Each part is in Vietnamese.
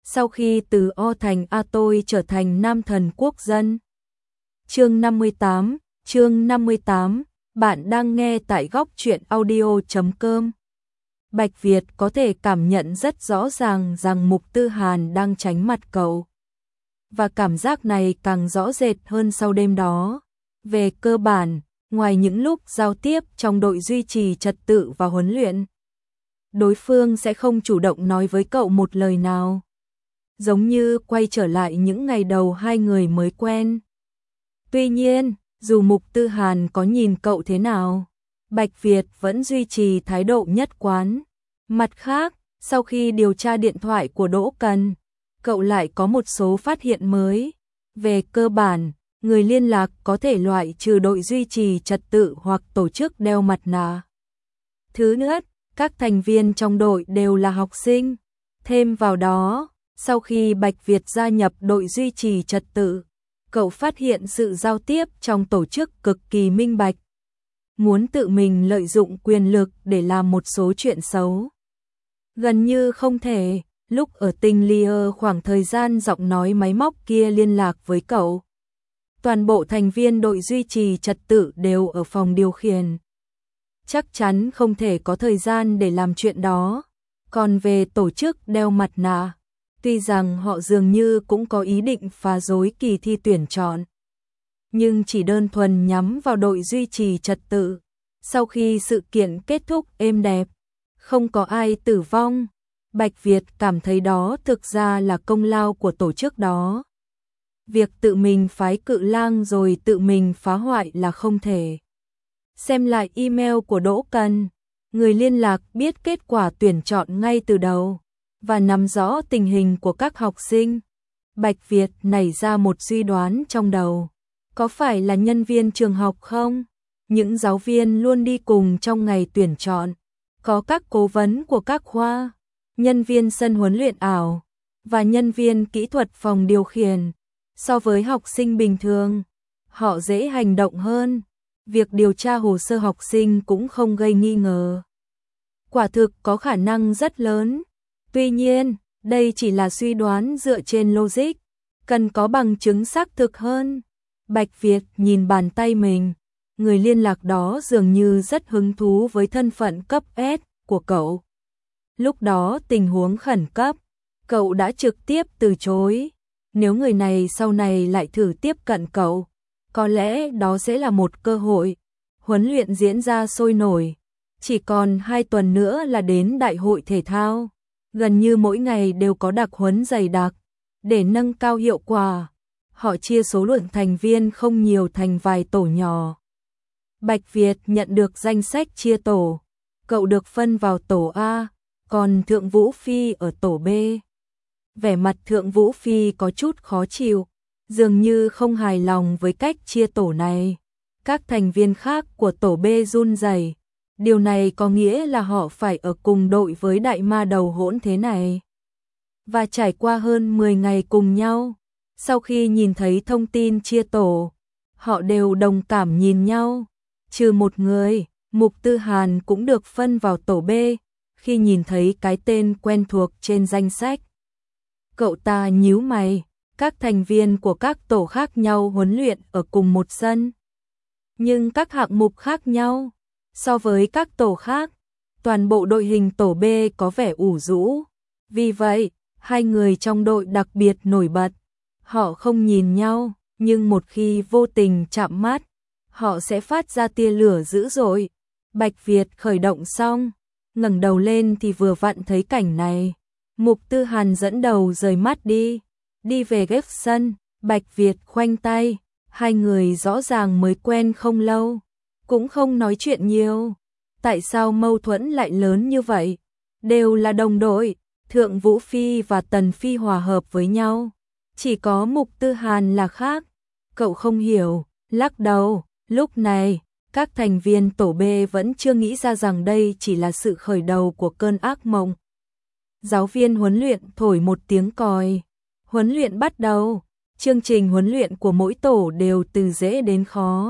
sau khi từ O thành A tôi trở thành nam thần quốc dân. Chương 58, bạn đang nghe tại góc truyện audio.com. Bạch Việt có thể cảm nhận rất rõ ràng rằng Mục Tư Hàn đang tránh mặt cậu. Và cảm giác này càng rõ rệt hơn sau đêm đó. Về cơ bản, ngoài những lúc giao tiếp trong đội duy trì trật tự và huấn luyện, đối phương sẽ không chủ động nói với cậu một lời nào. Giống như quay trở lại những ngày đầu hai người mới quen. Tuy nhiên, dù Mục Tư Hàn có nhìn cậu thế nào, Bạch Việt vẫn duy trì thái độ nhất quán. Mặt khác, sau khi điều tra điện thoại của Đỗ Cần, cậu lại có một số phát hiện mới. Về cơ bản, người liên lạc có thể loại trừ đội duy trì trật tự hoặc tổ chức đeo mặt nạ. Thứ nhất, các thành viên trong đội đều là học sinh. Thêm vào đó, sau khi Bạch Việt gia nhập đội duy trì trật tự, cậu phát hiện sự giao tiếp trong tổ chức cực kỳ minh bạch. Muốn tự mình lợi dụng quyền lực để làm một số chuyện xấu gần như không thể. Lúc ở Tinh Lier khoảng thời gian giọng nói máy móc kia liên lạc với cậu, toàn bộ thành viên đội duy trì trật tự đều ở phòng điều khiển. Chắc chắn không thể có thời gian để làm chuyện đó. Còn về tổ chức đeo mặt nạ, tuy rằng họ dường như cũng có ý định phá rối kỳ thi tuyển chọn, nhưng chỉ đơn thuần nhắm vào đội duy trì trật tự. Sau khi sự kiện kết thúc êm đẹp, không có ai tử vong, Bạch Việt cảm thấy đó thực ra là công lao của tổ chức đó. Việc tự mình phái Cự Lang rồi tự mình phá hoại là không thể. Xem lại email của Đỗ Cần, người liên lạc biết kết quả tuyển chọn ngay từ đầu và nắm rõ tình hình của các học sinh. Bạch Việt nảy ra một suy đoán trong đầu. Có phải là nhân viên trường học không? Những giáo viên luôn đi cùng trong ngày tuyển chọn, có các cố vấn của các khoa, nhân viên sân huấn luyện ảo và nhân viên kỹ thuật phòng điều khiển. So với học sinh bình thường, họ dễ hành động hơn. Việc điều tra hồ sơ học sinh cũng không gây nghi ngờ. Quả thực có khả năng rất lớn. Tuy nhiên, đây chỉ là suy đoán dựa trên logic, cần có bằng chứng xác thực hơn. Bạch Việt nhìn bàn tay mình, người liên lạc đó dường như rất hứng thú với thân phận cấp S của cậu. Lúc đó tình huống khẩn cấp, cậu đã trực tiếp từ chối. Nếu người này sau này lại thử tiếp cận cậu, có lẽ đó sẽ là một cơ hội. Huấn luyện diễn ra sôi nổi, chỉ còn 2 tuần nữa là đến đại hội thể thao. Gần như mỗi ngày đều có đặc huấn dày đặc. Để nâng cao hiệu quả, họ chia số lượng thành viên không nhiều thành vài tổ nhỏ. Bạch Việt nhận được danh sách chia tổ. Cậu được phân vào tổ A, còn Thượng Vũ Phi ở tổ B. Vẻ mặt Thượng Vũ Phi có chút khó chịu, dường như không hài lòng với cách chia tổ này. Các thành viên khác của tổ B run rẩy. Điều này có nghĩa là họ phải ở cùng đội với đại ma đầu hỗn thế này. Và trải qua hơn 10 ngày cùng nhau, sau khi nhìn thấy thông tin chia tổ, họ đều đồng cảm nhìn nhau. Trừ một người, Mục Tư Hàn cũng được phân vào tổ B. Khi nhìn thấy cái tên quen thuộc trên danh sách, cậu ta nhíu mày. Các thành viên của các tổ khác nhau huấn luyện ở cùng một sân, nhưng các hạng mục khác nhau. So với các tổ khác, toàn bộ đội hình tổ B có vẻ ủ rũ. Vì vậy, hai người trong đội đặc biệt nổi bật. Họ không nhìn nhau, nhưng một khi vô tình chạm mắt, họ sẽ phát ra tia lửa dữ dội. Bạch Việt khởi động xong, ngẩng đầu lên thì vừa vặn thấy cảnh này. Mục Tư Hàn dẫn đầu rời mắt đi về ghép sân. Bạch Việt khoanh tay, hai người rõ ràng mới quen không lâu, cũng không nói chuyện nhiều. Tại sao mâu thuẫn lại lớn như vậy? Đều là đồng đội, Thượng Vũ Phi và Tần Phi hòa hợp với nhau, chỉ có Mục Tư Hàn là khác. Cậu không hiểu, lắc đầu. Lúc này, các thành viên tổ B vẫn chưa nghĩ ra rằng đây chỉ là sự khởi đầu của cơn ác mộng. Giáo viên huấn luyện thổi một tiếng còi. Huấn luyện bắt đầu. Chương trình huấn luyện của mỗi tổ đều từ dễ đến khó.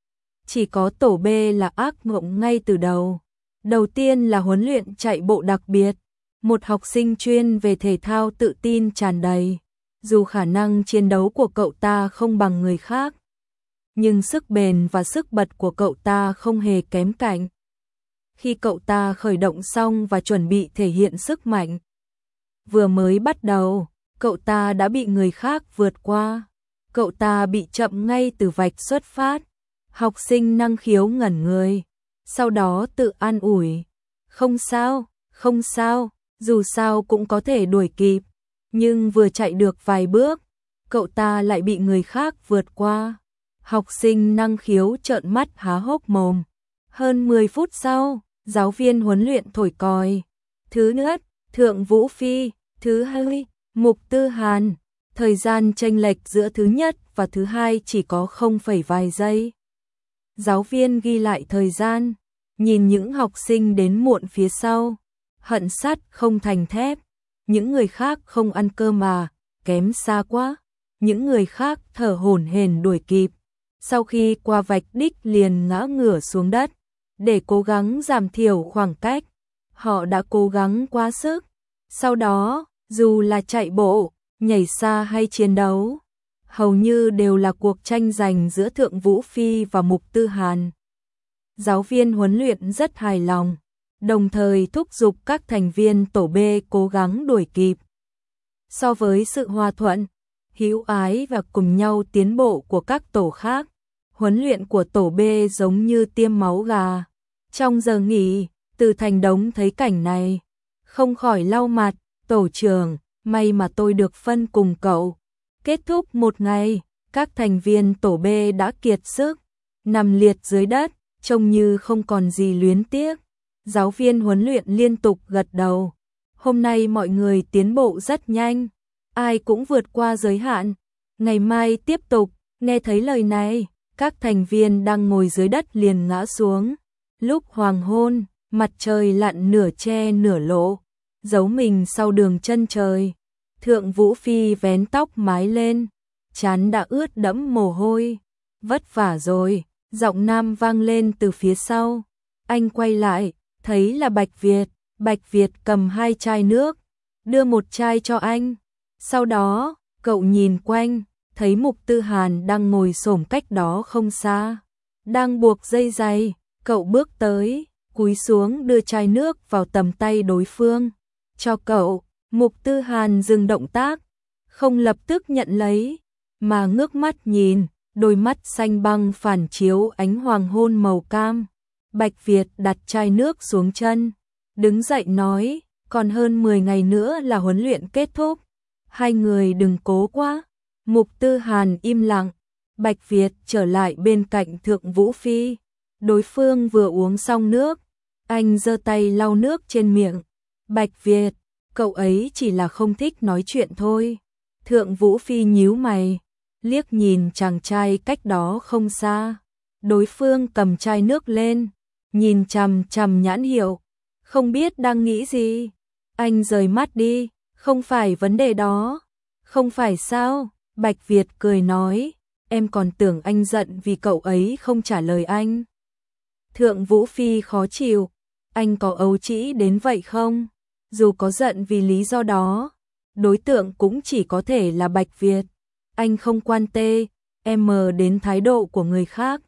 Chỉ có tổ B là ác mộng ngay từ đầu. Đầu tiên là huấn luyện chạy bộ đặc biệt. Một học sinh chuyên về thể thao tự tin tràn đầy. Dù khả năng chiến đấu của cậu ta không bằng người khác, nhưng sức bền và sức bật của cậu ta không hề kém cạnh. Khi cậu ta khởi động xong và chuẩn bị thể hiện sức mạnh, vừa mới bắt đầu, cậu ta đã bị người khác vượt qua. Cậu ta bị chậm ngay từ vạch xuất phát. Học sinh năng khiếu ngẩn người, sau đó tự an ủi. Không sao, không sao, dù sao cũng có thể đuổi kịp. Nhưng vừa chạy được vài bước, cậu ta lại bị người khác vượt qua. Học sinh năng khiếu trợn mắt há hốc mồm. Hơn 10 phút sau, giáo viên huấn luyện thổi còi. Thứ nhất, Thượng Vũ Phi. Thứ hai, Mục Tư Hàn. Thời gian chênh lệch giữa thứ nhất và thứ hai chỉ có 0, vài giây. Giáo viên ghi lại thời gian, nhìn những học sinh đến muộn phía sau, hận sắt không thành thép. Những người khác không ăn cơm mà, kém xa quá. Những người khác thở hổn hển đuổi kịp. Sau khi qua vạch đích liền ngã ngửa xuống đất, để cố gắng giảm thiểu khoảng cách. Họ đã cố gắng quá sức. Sau đó, dù là chạy bộ, nhảy xa hay chiến đấu, hầu như đều là cuộc tranh giành giữa Thượng Vũ Phi và Mục Tư Hàn. Giáo viên huấn luyện rất hài lòng, đồng thời thúc giục các thành viên tổ B cố gắng đuổi kịp. So với sự hòa thuận, hữu ái và cùng nhau tiến bộ của các tổ khác, huấn luyện của tổ B giống như tiêm máu gà. Trong giờ nghỉ, Từ Thành Đống thấy cảnh này, không khỏi lau mặt. Tổ trưởng, may mà tôi được phân cùng cậu. Kết thúc một ngày, các thành viên tổ B đã kiệt sức, nằm liệt dưới đất, trông như không còn gì luyến tiếc. Giáo viên huấn luyện liên tục gật đầu. Hôm nay mọi người tiến bộ rất nhanh, ai cũng vượt qua giới hạn. Ngày mai tiếp tục. Nghe thấy lời này, các thành viên đang ngồi dưới đất liền ngã xuống. Lúc hoàng hôn, mặt trời lặn nửa che nửa lộ, giấu mình sau đường chân trời. Thượng Vũ Phi vén tóc mái lên, trán đã ướt đẫm mồ hôi. Vất vả rồi, giọng nam vang lên từ phía sau. Anh quay lại, thấy là Bạch Việt. Bạch Việt cầm 2 chai nước, đưa một chai cho anh. Sau đó, cậu nhìn quanh, thấy Mục Tư Hàn đang ngồi xổm cách đó không xa, đang buộc dây giày. Cậu bước tới, cúi xuống đưa chai nước vào tầm tay đối phương. Cho cậu. Mục Tư Hàn dừng động tác, không lập tức nhận lấy, mà ngước mắt nhìn, đôi mắt xanh băng phản chiếu ánh hoàng hôn màu cam. Bạch Việt đặt chai nước xuống chân, đứng dậy nói, còn hơn 10 ngày nữa là huấn luyện kết thúc, hai người đừng cố quá. Mục Tư Hàn im lặng. Bạch Việt trở lại bên cạnh Thượng Vũ Phi, đối phương vừa uống xong nước, anh giơ tay lau nước trên miệng. Bạch Việt, cậu ấy chỉ là không thích nói chuyện thôi. Thượng Vũ Phi nhíu mày, liếc nhìn chàng trai cách đó không xa. Đối phương cầm chai nước lên, nhìn chằm chằm nhãn hiệu, không biết đang nghĩ gì. Anh rời mắt đi, không phải vấn đề đó. Không phải sao? Bạch Việt cười nói, em còn tưởng anh giận vì cậu ấy không trả lời anh. Thượng Vũ Phi khó chịu, anh có ấu trĩ đến vậy không? Dù có giận vì lý do đó, đối tượng cũng chỉ có thể là Bạch Việt. Anh không quan tê, đến thái độ của người khác.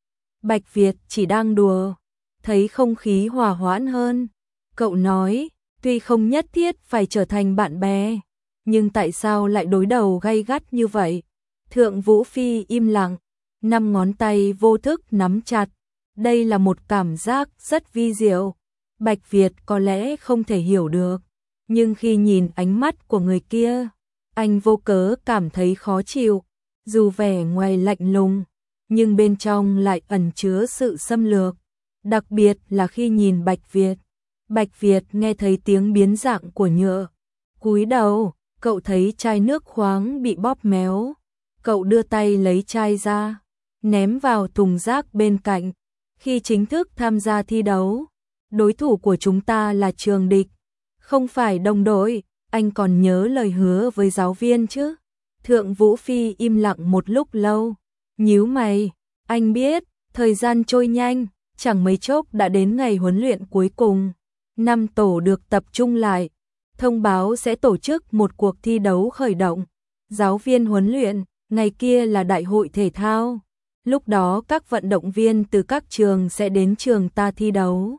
Bạch Việt chỉ đang đùa, thấy không khí hòa hoãn hơn. Cậu nói, tuy không nhất thiết phải trở thành bạn bè, nhưng tại sao lại đối đầu gay gắt như vậy? Thượng Vũ Phi im lặng, 5 ngón tay vô thức nắm chặt. Đây là một cảm giác rất vi diệu. Bạch Việt có lẽ không thể hiểu được, nhưng khi nhìn ánh mắt của người kia, anh vô cớ cảm thấy khó chịu. Dù vẻ ngoài lạnh lùng, nhưng bên trong lại ẩn chứa sự xâm lược. Đặc biệt là khi nhìn Bạch Việt. Bạch Việt nghe thấy tiếng biến dạng của nhựa. Cúi đầu, cậu thấy chai nước khoáng bị bóp méo. Cậu đưa tay lấy chai ra, ném vào thùng rác bên cạnh. Khi chính thức tham gia thi đấu, đối thủ của chúng ta là trường địch, không phải đồng đội. Anh còn nhớ lời hứa với giáo viên chứ? Thượng Vũ Phi im lặng một lúc lâu, nhíu mày. Anh biết, thời gian trôi nhanh, chẳng mấy chốc đã đến ngày huấn luyện cuối cùng. 5 tổ được tập trung lại, thông báo sẽ tổ chức một cuộc thi đấu khởi động. Giáo viên huấn luyện, ngày kia là đại hội thể thao. Lúc đó các vận động viên từ các trường sẽ đến trường ta thi đấu.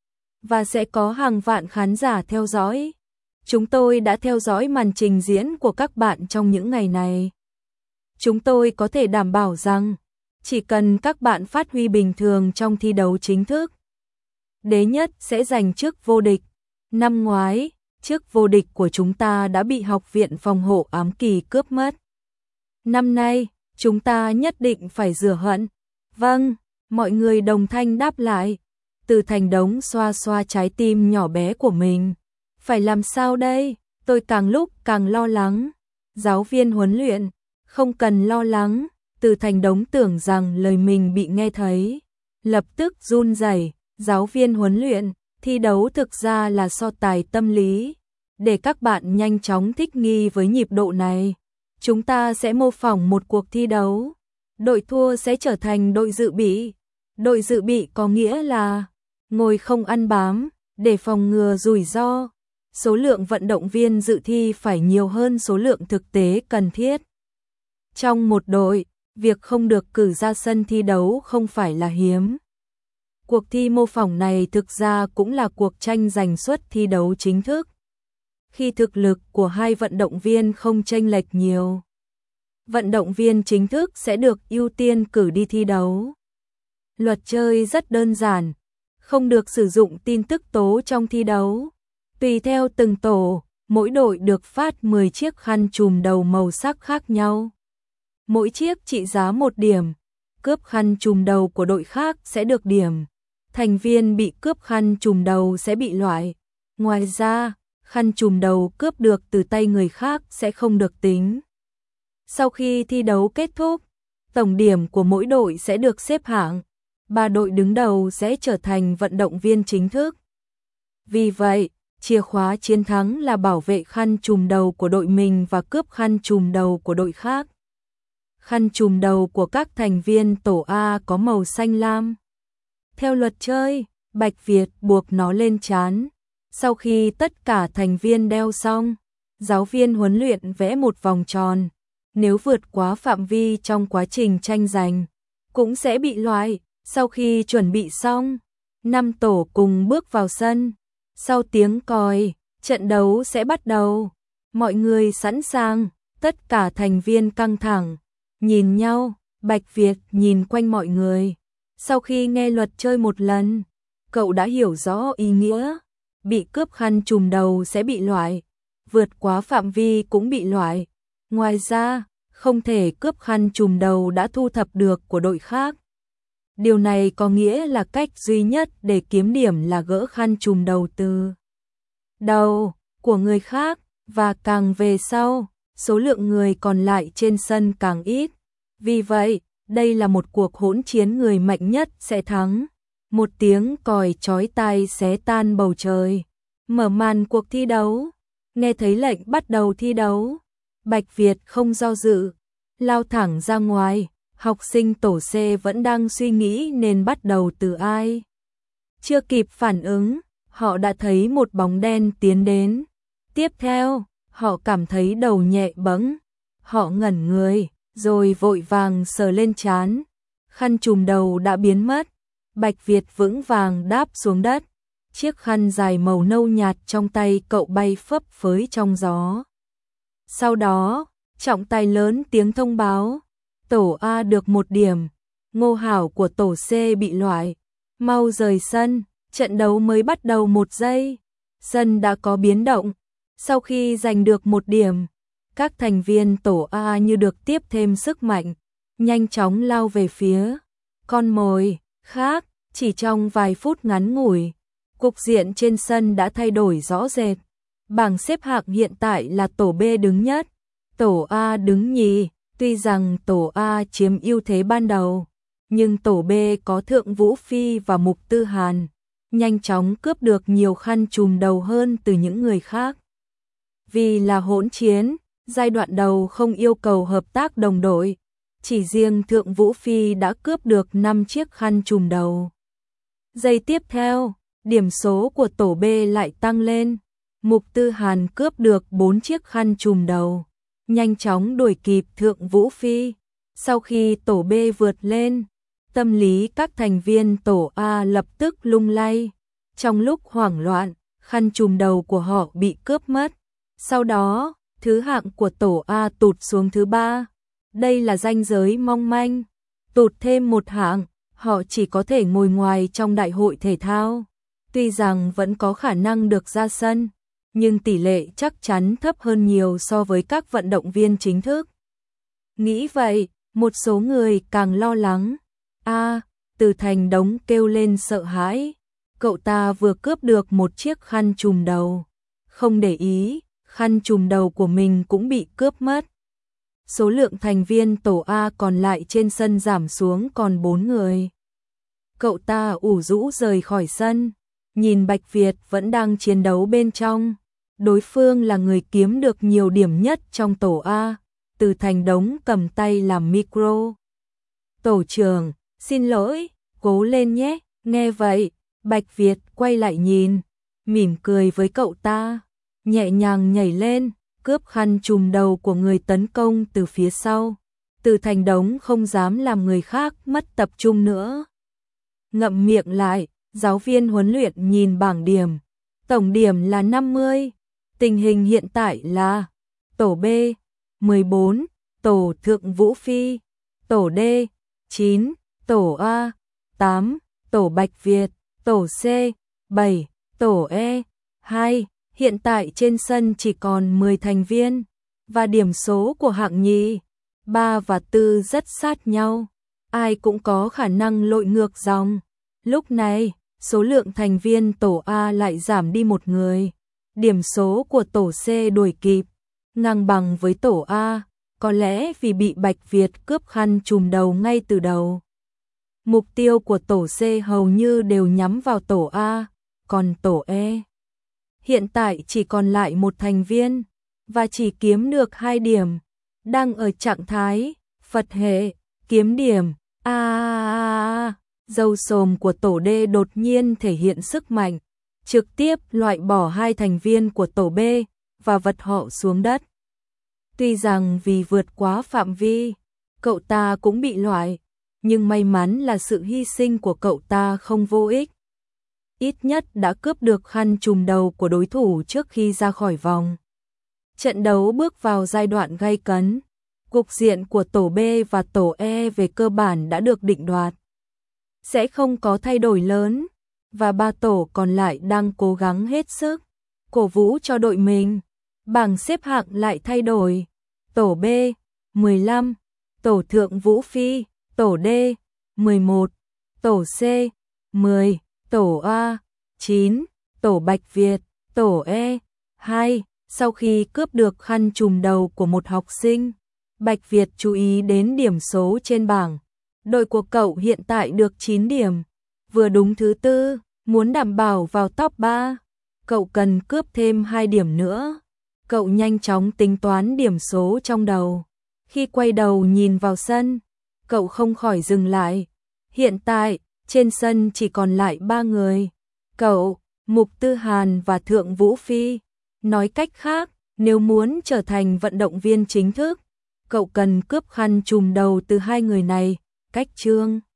Và sẽ có hàng vạn khán giả theo dõi. Chúng tôi đã theo dõi màn trình diễn của các bạn trong những ngày này. Chúng tôi có thể đảm bảo rằng, chỉ cần các bạn phát huy bình thường trong thi đấu chính thức, Đế Nhất sẽ giành chức vô địch. Năm ngoái, chức vô địch của chúng ta đã bị Học viện phòng hộ ám kỳ cướp mất. Năm nay, chúng ta nhất định phải rửa hận. Vâng, mọi người đồng thanh đáp lại. Từ Thành Đống xoa xoa trái tim nhỏ bé của mình. Phải làm sao đây? Tôi càng lúc càng lo lắng. Giáo viên huấn luyện, không cần lo lắng. Từ Thành Đống tưởng rằng lời mình bị nghe thấy. Lập tức run rẩy. Giáo viên huấn luyện, thi đấu thực ra là so tài tâm lý. Để các bạn nhanh chóng thích nghi với nhịp độ này, chúng ta sẽ mô phỏng một cuộc thi đấu. Đội thua sẽ trở thành đội dự bị. Đội dự bị có nghĩa là ngồi không ăn bám, để phòng ngừa rủi ro. Số lượng vận động viên dự thi phải nhiều hơn số lượng thực tế cần thiết. Trong một đội, việc không được cử ra sân thi đấu không phải là hiếm. Cuộc thi mô phỏng này thực ra cũng là cuộc tranh giành suất thi đấu chính thức. Khi thực lực của hai vận động viên không chênh lệch nhiều, vận động viên chính thức sẽ được ưu tiên cử đi thi đấu. Luật chơi rất đơn giản, không được sử dụng tin tức tố trong thi đấu. Tùy theo từng tổ, mỗi đội được phát 10 chiếc khăn trùm đầu màu sắc khác nhau. Mỗi chiếc trị giá 1 điểm, cướp khăn trùm đầu của đội khác sẽ được điểm. Thành viên bị cướp khăn trùm đầu sẽ bị loại. Ngoài ra, khăn trùm đầu cướp được từ tay người khác sẽ không được tính. Sau khi thi đấu kết thúc, tổng điểm của mỗi đội sẽ được xếp hạng. 3 đội đứng đầu sẽ trở thành vận động viên chính thức. Vì vậy, chìa khóa chiến thắng là bảo vệ khăn trùm đầu của đội mình và cướp khăn trùm đầu của đội khác. Khăn trùm đầu của các thành viên tổ A có màu xanh lam. Theo luật chơi, Bạch Việt buộc nó lên trán. Sau khi tất cả thành viên đeo xong, giáo viên huấn luyện vẽ một vòng tròn. Nếu vượt quá phạm vi trong quá trình tranh giành, cũng sẽ bị loại. Sau khi chuẩn bị xong, 5 tổ cùng bước vào sân. Sau tiếng còi, trận đấu sẽ bắt đầu. Mọi người sẵn sàng, tất cả thành viên căng thẳng, nhìn nhau. Bạch Việt nhìn quanh mọi người. Sau khi nghe luật chơi một lần, cậu đã hiểu rõ ý nghĩa. Bị cướp khăn trùm đầu sẽ bị loại, vượt quá phạm vi cũng bị loại. Ngoài ra, không thể cướp khăn trùm đầu đã thu thập được của đội khác. Điều này có nghĩa là cách duy nhất để kiếm điểm là gỡ khăn trùm đầu từ đầu của người khác, và càng về sau, số lượng người còn lại trên sân càng ít. Vì vậy, đây là một cuộc hỗn chiến người mạnh nhất sẽ thắng. Một tiếng còi chói tai xé tan bầu trời. Mở màn cuộc thi đấu. Nghe thấy lệnh bắt đầu thi đấu, Bạch Việt không do dự, lao thẳng ra ngoài. Học sinh tổ C vẫn đang suy nghĩ nên bắt đầu từ ai. Chưa kịp phản ứng, họ đã thấy một bóng đen tiến đến. Tiếp theo, họ cảm thấy đầu nhẹ bẫng. Họ ngẩn người, rồi vội vàng sờ lên trán. Khăn trùm đầu đã biến mất. Bạch Việt vững vàng đáp xuống đất. Chiếc khăn dài màu nâu nhạt trong tay cậu bay phấp phới trong gió. Sau đó, trọng tài lớn tiếng thông báo. Tổ A được 1 điểm. Ngô Hảo của tổ C bị loại. Mau rời sân, trận đấu mới bắt đầu 1 giây. Sân đã có biến động. Sau khi giành được 1 điểm, các thành viên tổ A như được tiếp thêm sức mạnh, nhanh chóng lao về phía con mồi khác. Chỉ trong vài phút ngắn ngủi, cục diện trên sân đã thay đổi rõ rệt. Bảng xếp hạng hiện tại là tổ B đứng nhất, tổ A đứng nhì. Tuy rằng tổ A chiếm ưu thế ban đầu, nhưng tổ B có Thượng Vũ Phi và Mục Tư Hàn, nhanh chóng cướp được nhiều khăn trùm đầu hơn từ những người khác. Vì là hỗn chiến, giai đoạn đầu không yêu cầu hợp tác đồng đội, chỉ riêng Thượng Vũ Phi đã cướp được 5 chiếc khăn trùm đầu. Giây tiếp theo, điểm số của tổ B lại tăng lên. Mục Tư Hàn cướp được 4 chiếc khăn trùm đầu, nhanh chóng đuổi kịp Thượng Vũ Phi. Sau khi tổ B vượt lên, tâm lý các thành viên tổ A lập tức lung lay. Trong lúc hoảng loạn, khăn trùm đầu của họ bị cướp mất. Sau đó, thứ hạng của tổ A tụt xuống thứ 3. Đây là ranh giới mong manh. Tụt thêm một hạng, họ chỉ có thể ngồi ngoài trong đại hội thể thao. Tuy rằng vẫn có khả năng được ra sân, nhưng tỷ lệ chắc chắn thấp hơn nhiều so với các vận động viên chính thức. Nghĩ vậy, một số người càng lo lắng. Từ Thành Đống kêu lên sợ hãi. Cậu ta vừa cướp được một chiếc khăn trùm đầu. Không để ý, khăn trùm đầu của mình cũng bị cướp mất. Số lượng thành viên tổ A còn lại trên sân giảm xuống còn 4 người. Cậu ta ủ rũ rời khỏi sân, nhìn Bạch Việt vẫn đang chiến đấu bên trong. Đối phương là người kiếm được nhiều điểm nhất trong tổ A. Từ Thành Đống cầm tay làm micro. Tổ trưởng, xin lỗi, cố lên nhé. Nghe vậy, Bạch Việt quay lại nhìn, mỉm cười với cậu ta, nhẹ nhàng nhảy lên, cướp khăn trùm đầu của người tấn công từ phía sau. Từ Thành Đống không dám làm người khác mất tập trung nữa. Ngậm miệng lại, giáo viên huấn luyện nhìn bảng điểm. Tổng điểm là 50. Tình hình hiện tại là tổ B 14, tổ Thượng Vũ Phi, tổ D 9, tổ A 8, tổ Bạch Việt, tổ C 7, tổ E 2. Hiện tại trên sân chỉ còn 10 thành viên, và điểm số của hạng nhì, 3 và 4 rất sát nhau. Ai cũng có khả năng lội ngược dòng. Lúc này, số lượng thành viên tổ A lại giảm đi một người. Điểm số của tổ C đuổi kịp, ngang bằng với tổ A, có lẽ vì bị Bạch Việt cướp khăn trùm đầu ngay từ đầu. Mục tiêu của tổ C hầu như đều nhắm vào tổ A, còn tổ E hiện tại chỉ còn lại một thành viên, và chỉ kiếm được 2 điểm, đang ở trạng thái Phật hệ, kiếm điểm. Dâu xồm của tổ D đột nhiên thể hiện sức mạnh, trực tiếp loại bỏ 2 thành viên của tổ B, và vật họ xuống đất. Tuy rằng vì vượt quá phạm vi, cậu ta cũng bị loại, nhưng may mắn là sự hy sinh của cậu ta không vô ích. Ít nhất đã cướp được khăn trùm đầu của đối thủ trước khi ra khỏi vòng. Trận đấu bước vào giai đoạn gay cấn. Cục diện của tổ B và tổ E về cơ bản đã được định đoạt. Sẽ không có thay đổi lớn, và 3 tổ còn lại đang cố gắng hết sức cổ vũ cho đội mình. Bảng xếp hạng lại thay đổi. Tổ B 15, tổ Thượng Vũ Phi, tổ D 11, tổ C 10, tổ A 9, tổ Bạch Việt, tổ E 2. Sau khi cướp được khăn trùm đầu của một học sinh, Bạch Việt chú ý đến điểm số trên bảng. Đội của cậu hiện tại được 9 điểm, vừa đúng thứ 4, muốn đảm bảo vào top 3. Cậu cần cướp thêm 2 điểm nữa. Cậu nhanh chóng tính toán điểm số trong đầu. Khi quay đầu nhìn vào sân, cậu không khỏi dừng lại. Hiện tại, trên sân chỉ còn lại 3 người. Cậu, Mục Tư Hàn và Thượng Vũ Phi. Nói cách khác, nếu muốn trở thành vận động viên chính thức, cậu cần cướp khăn trùm đầu từ 2 người này. Cách chương